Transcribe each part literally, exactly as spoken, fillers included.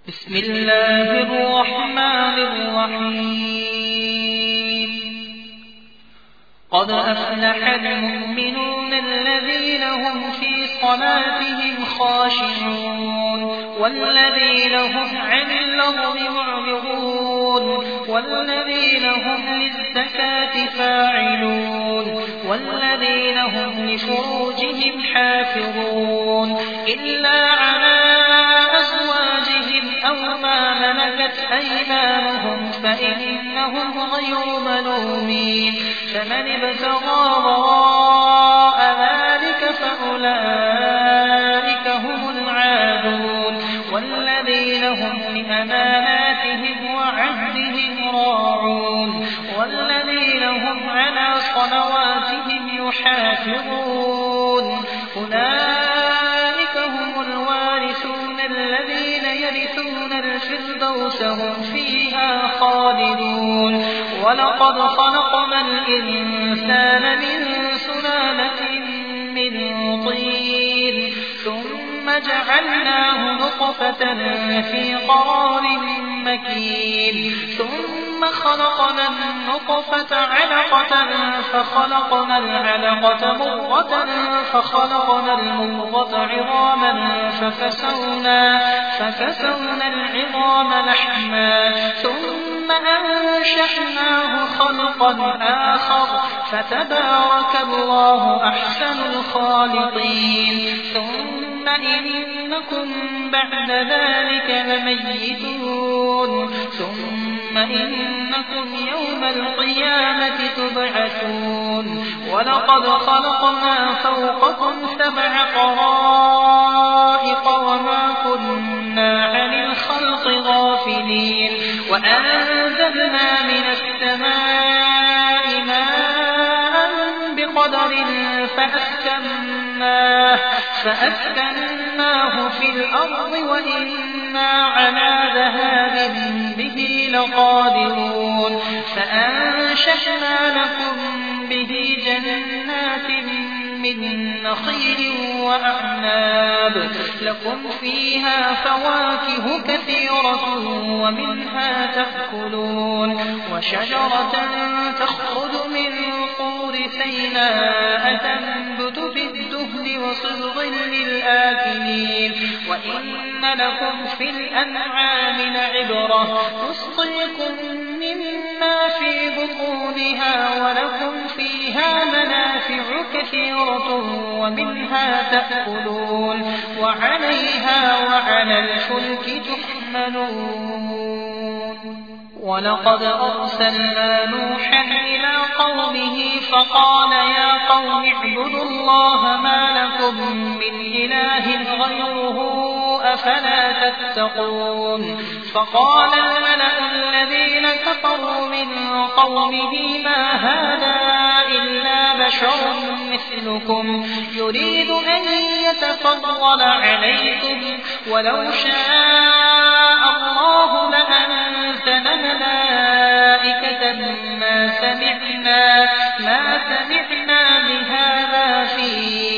بسم الله الرحمن الرحيم قد أفلح المؤمنون الذين هم في صلاتهم خاشعون والذين هم عن اللغو معرضون والذين هم للزكاة فاعلون والذين هم لفروجهم حافظون إلا على أزواجهم أو ما ملكت أيمانهم فإنهم غير ملومين فمن ابتغى وراء ذلك فأولئك هم العادون والذين هم لأماناتهم وعهدهم راعون والذين هم على صلواتهم يحافظون أولئك هم الوارثون الذين يرثون الفردوس هم فيها خالدون ولقد خلقنا الإنسان من سلالة من طين ثم جعلناه نطفة في قرار مكين ثم خلقنا النطفة علقة فخلقنا العلقة مضغة فخلقنا المضغة عظاما فكسونا فكسونا العظام لحما ثم أنشأناه خلقا آخر فتبارك الله أحسن الخالقين ثم إنكم بعد ذلك لميتون ثم إنكم يوم القيامة تبعثون ولقد خلقنا فوقكم سبع طرائق وما كنا عن الخلق غافلين وأنزلنا من السماء ماء بقدر فأسكناه, فأسكناه في الأرض وإنا على ذهاب به لقادرون فأنشأنا لكم به جنات من نخيل وأعناب لكم فيها فواكه كثيرة ومنها تأكلون وشجرة تخرج من طور سيناء تنبت في الدهن وصبغ للآكلين وإن لكم في الأنعام لعبرة نسقيكم مما في بطونها ولكم فيها منافع كثيرة ومنها تأكلون وعليها وعلى الفلك تحملون ولقد أرسلنا نوحا إلى قومه فقال يا قوم اعبدوا الله ما لكم من إله غيره أفلا تتقون فقال الملأ الذين كفروا من قومه ما هذا إلا بشر مثلكم يريد أن يتفضل عليكم ولو شاء الله لأنزل ملائكة ما سمعنا ما سمعنا بهذا في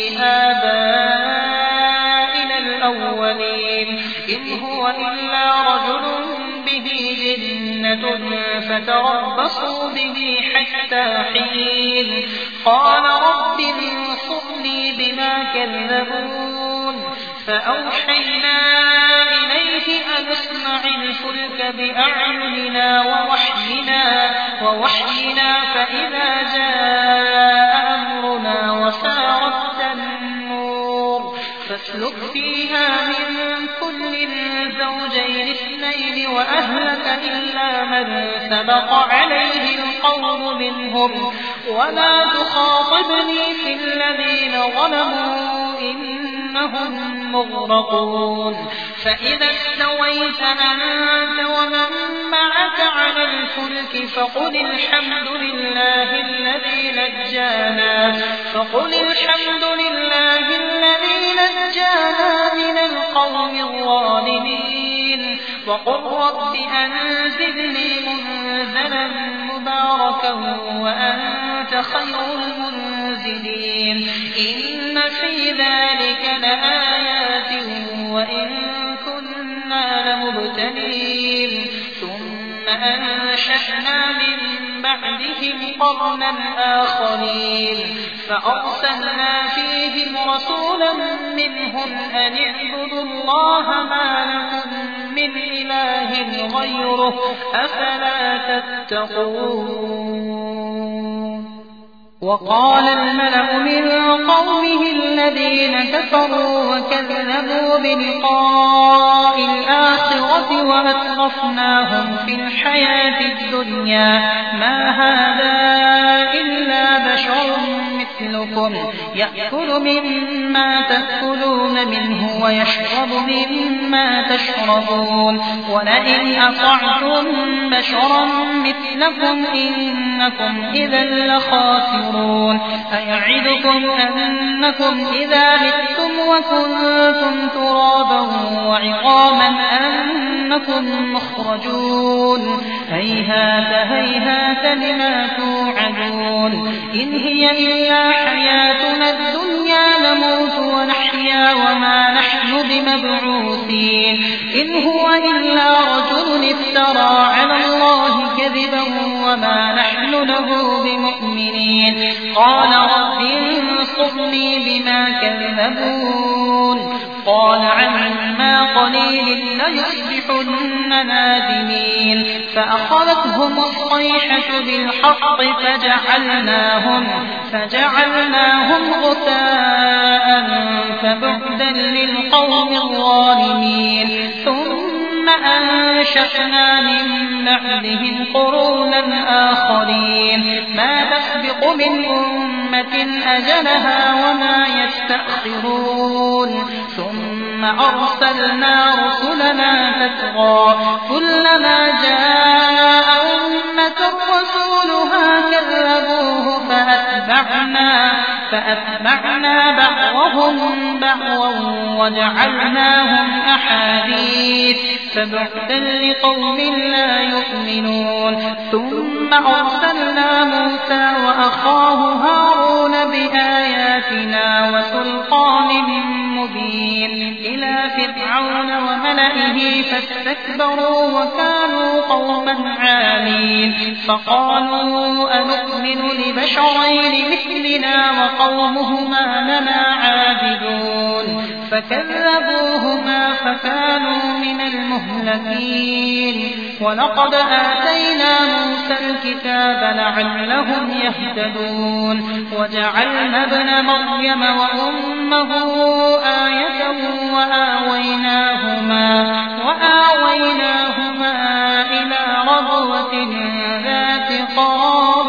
آبائنا الأولين إن هو إلا رجل به جنة فتربصوا به حتى حين قال رب انصرني بما كذبون فأوحينا إليه أن اصنع الفلك بأعيننا ووحينا, ووحينا فإذا جاء أمرنا وفارت النور فاسلك فيها من كل زوجين اثنين وأهلك إلا من سبق عليه القول منهم ولا تخاطبني في الذين ظلموا إنهم مغرقون فإذا استويت أنت ومن معك على الفلك فقل الحمد لله الذي نجانا فقل الحمد لله الذي نجانا من القوم الظالمين وقل رب أنزلني منزلا مباركا وأنت خير المنزلين إن في ذلك لآيات وإن كنا إنا لمبتلين ثم أنشأنا من بعدهم قرنا آخرين فأرسلنا فيهم رسولا منهم أن اعبدوا الله ما لكم من إله غيره أفلا تتقون. وقال الملأ من قومه الذين كفروا وكذبوا بلقاء الآخرة وأترفناهم في الحياة الدنيا ما هذا إلا بشر مثلكم يأكل مما تأكلون منه ويشرب مما تشربون ولئن أطعتم بشرا مثلكم إنكم إذا لخاسرون. أيعدكم أنكم إذا متم وكنتم ترابا وعظاما أنكم مخرجون هيهات هيهات لما توعدون إن هي إلا حياتنا الدنيا نموت ونحيا وما نحن بمبعوثين إن هو إلا رجل افترى على الله كذبا وما نحن له بمؤمنين. قال رب انصرني بما كذبون قال عما قليل ليصبحن نادمين فأخذتهم الصيحة بالحق فجعلناهم فجعلناهم غثاء فبعدا للقوم الظالمين. ثم أنشأنا من بعدهم قرونا آخرين ما تسبق من أمة أجلها وما يستأخرون ثم أرسلنا رسلنا تترى كلما جاء أمة رسولها كذبوه فأتبعنا فأتبعنا بعضهم بعضا وجعلناهم أحاديث فبعدا لقوم لا يؤمنون. ثم أرسلنا موسى وأخاه هارون بآياتنا وسلطان مبين إلى فرعون وملئه فاستكبروا وكانوا قوما عالين فقالوا أنؤمن لبشرين مثلنا وقومهما لنا عابدون فكذبوهما فكانوا من المهلكين. ولقد آتينا موسى الكتاب لعلهم يهتدون وجعلنا ابن مريم وأمه آية وآويناهما وآويناهما إلى ربوة ذات قرار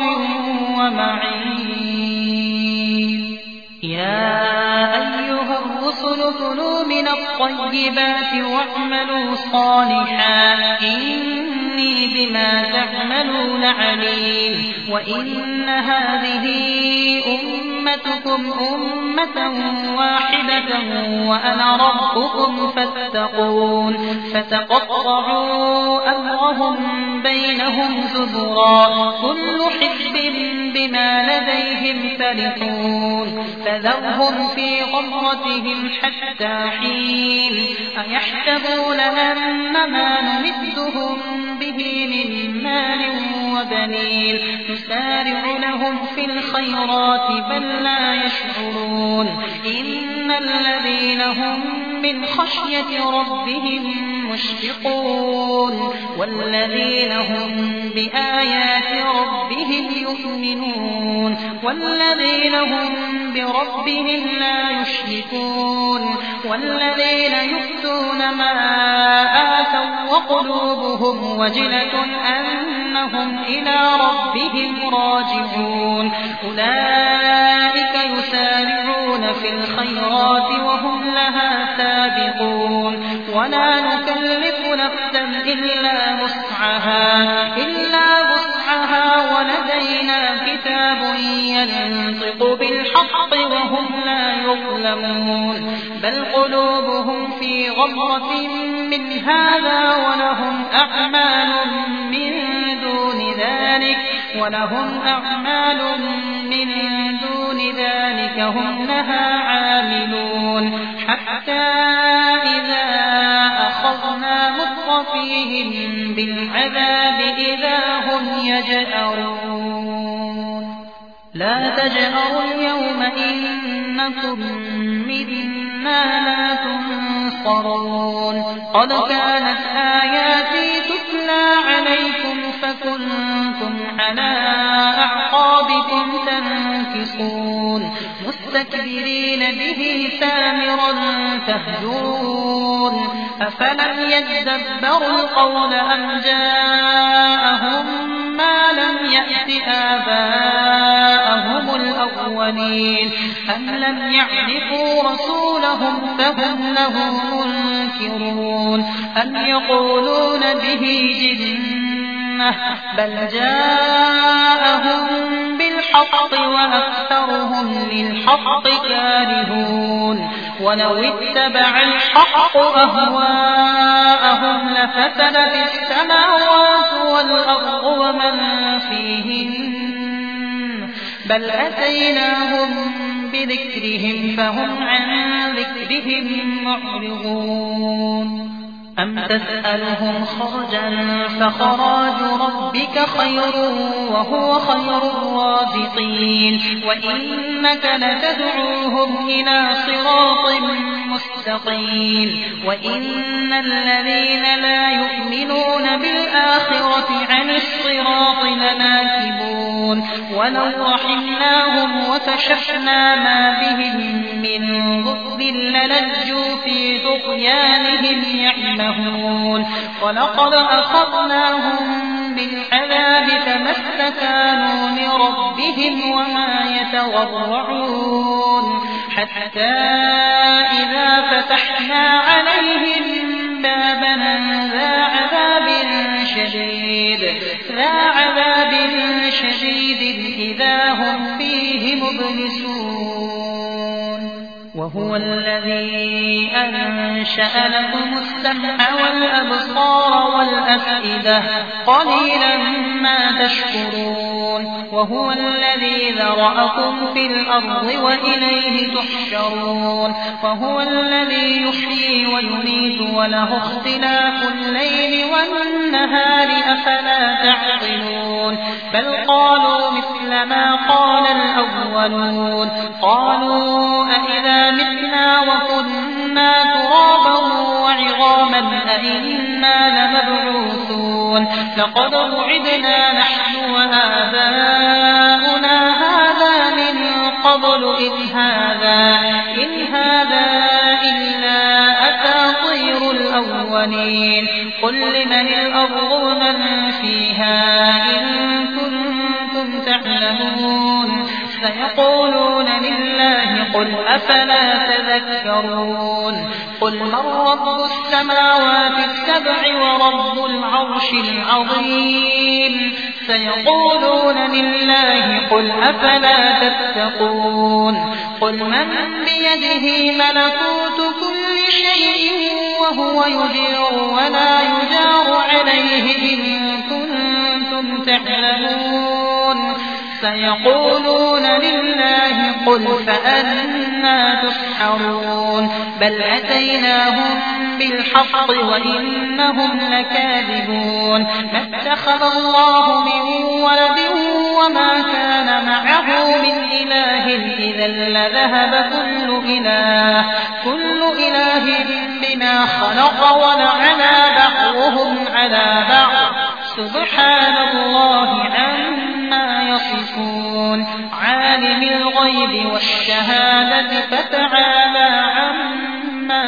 ومعين. يا أيها الرسل كلوا من الطيبات واعملوا صالحا إني بما تعملون عليم. وإن هذه أمتكم أمة واحدة وأنا ربكم فاتقون فتقطعوا أمرهم بينهم زبرا كل حزب بما لديهم فرحون فذرهم في غمرتهم حتى حين أيحسبون أنما نمدهم به من مال وبنين نسارع لهم في الخيرات بل لا يشعرون. إن الذين هم من خشية ربهم مشفقون والذين هم بآيات ربهم يؤمنون والذين هم بربهم لا يشركون والذين يؤتون ما آتوا وقلوبهم وجلة أنهم إلى ربهم راجعون. أولئك يسارعون في الخيرات وهم لها سابقون ولا نكلف نفسا إلا وسعها إلا وسعها ولدينا كتاب ينطق بالحق وهم لا يظلمون بل قلوبهم في غمرة من هذا ولهم أعمال من دون ذلك ولهم أعمال من دون ذلك هم لها عاملون. حتى إذا أخذنا يخزيهم بالعذاب إذا هم يجأرون لا تجأروا اليوم إنكم منا لا تنصرون قد كانت آياتي تتلى عليكم فكنتم على أعقابكم تنكصون مستكبرين به سامرا تهجرون أفلم يدبروا القول أم جاءهم ما لم يأت آباءهم الأولين أم لم يعرفوا رسولهم فهم له منكرون أم يقولون به جنة بل جاءهم بالحق وأكثرهم للحق كارهون ولو اتبع الحق أهواءهم لفسدت السماوات والأرض ومن فيهن بل أتيناهم بذكرهم فهم عن ذكرهم معرضون أم تسألهم خرجا فخراج ربك خير وهو خير الرازقين وإنك لتدعوهم إلى صراط مستقيم وإن الذين لا يؤمنون بالآخرة عن الصراط لناكبون ولو رحمناهم وكشفنا ما بهم من ضر للجوا في طغيانهم يعمهون ولقد أخذناهم بالعذاب فما استكانوا لربهم وما يتضرعون حتى إذا فتحنا عليهم بابا ذا عذاب شديد ذا عذاب شديد إذا هم فيه مبلسون وهو الذي أنشأ لكم السمع والأبصار والأفئدة قليلا ما تشكرون وهو الذي ذرأكم في الأرض وإليه تحشرون وهو الذي يحيي ويميت وله اختلاف الليل والنهار أفلا تعقلون بل قالوا مثل ما قال الأولون قالوا أئذا متنا وكنا ترابا وعظاما أئنا لمبعوثون لقد وعدنا نحن وآباؤنا هذا من قبل إن هذا إن هذا إلا أساطير الأولين قل لمن الأرض ومن فيها إن كنتم تعلمون سيقولون لله قل أفلا تذكرون قل من رب السماوات السبع ورب العرش العظيم سيقولون لله قل أفلا تتقون قل من بيده ملكوت كل شيء وهو يجير ولا يجار عليه إن كنتم تعلمون سيقولون لله قل فأنا تسحرون بل أتيناهم بالحق وإنهم لكاذبون ما اتخذ الله من ولد وما كان معه من إله إذا لذهب كل إله كل إله بما خلق ولعلى بعضهم على بعض سبحان الله عما يصفون عالم الغيب والشهادة فتعالى عما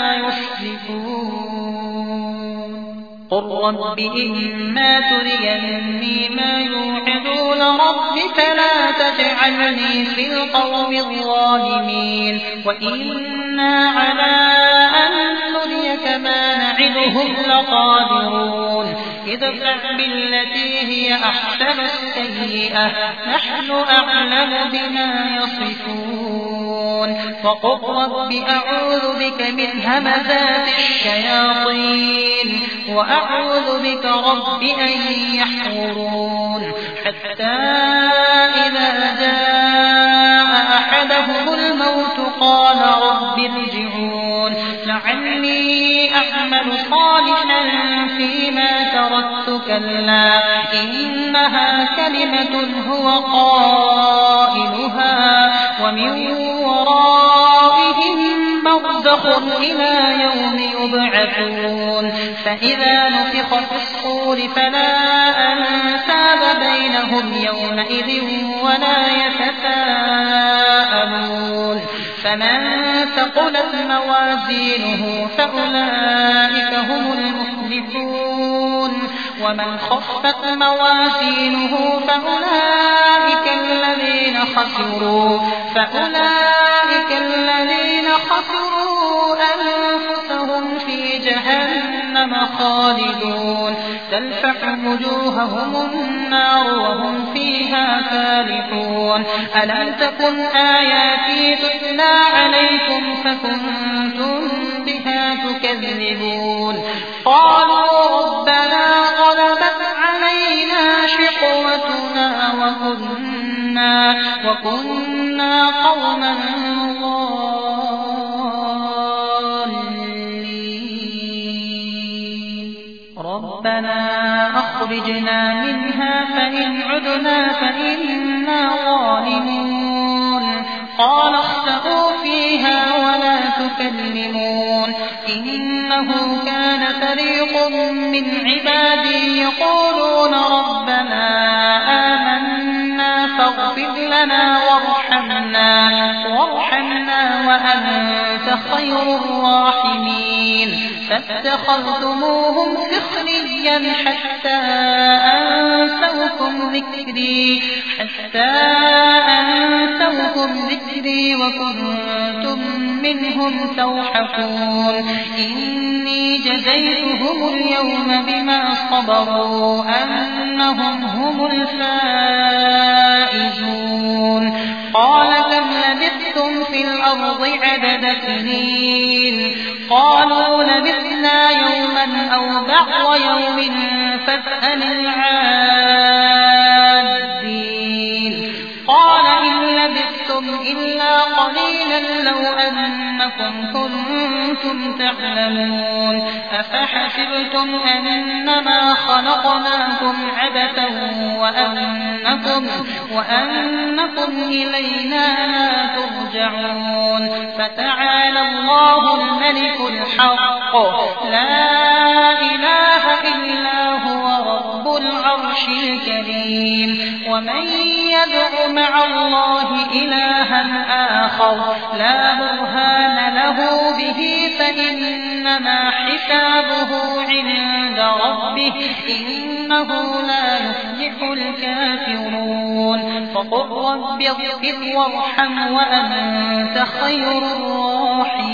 يشركون قل رب إما تريني ما يوعدون رب فلا تجعلني في القوم الظالمين وإنا على أن نريك ما نعدهم لقادرون ادفع بالتي هي أحسن السيئة نحن أعلم بما يصفون وقل رب أعوذ بك من همزات الشياطين وأعوذ بك رب أن يحضرون حتى إذا جاء أحدهم الموت قال رب ارجعون لعلي أعمل تعمل صالحا فيما تركت كلا إنها كلمة هو قائلها ومن ورائهم برزخ إلى يوم يبعثون فإذا نفخ في الصور فلا أنساب بينهم يومئذ ولا يتساءلون فمن ثقلت موازينه فأولئك هم المفلحون ومن خفت موازينه فأولئك الذين خسروا فأولئك الذين خسروا أنفسهم في جهنم خالدون تلفح وجوههم النار وهم فيها كالحون ألم تكن آياتي تتلى عليكم فكنتم بها تكذبون قالوا ربنا غلبت علينا شقوتنا وكنا, وكنا قوما ضالين ربنا أخرجنا منها فإن عدنا فإنا ظالمون قال اخسئوا فيها ولا تكلمون إنه كان فريق من عبادي يقولون ربنا آمنا فاغفر لنا وارحمنا وارحمنا وأنت خير الراحمين فاتخذتموهم سخريا حتى أنسوكم ذكري حتى أنسوكم ذكري وكنتم منهم توحكون إني جزيتهم اليوم بما صبروا أنهم هم الفائزون قال كم لبثتم في الأرض عدد سنين قالوا لبثنا يوما أو بعض يوم فاسأل العادين قال إن لبثتم إلا قليلا لو أنكم كنتم تعلمون أفحسبتم أنما خلقناكم عبثا وأنكم, وأنكم إلينا لا ترجعون فتعالى الله الملك الحق لا إله إلا هو رب العرش الكريم ومن يدع مع الله إلها آخر لا برهان له به فإنما حسابه عند ربه إنه لا يفلح الكافرون فقل رب اغفر وارحم وأنت خير الراحمين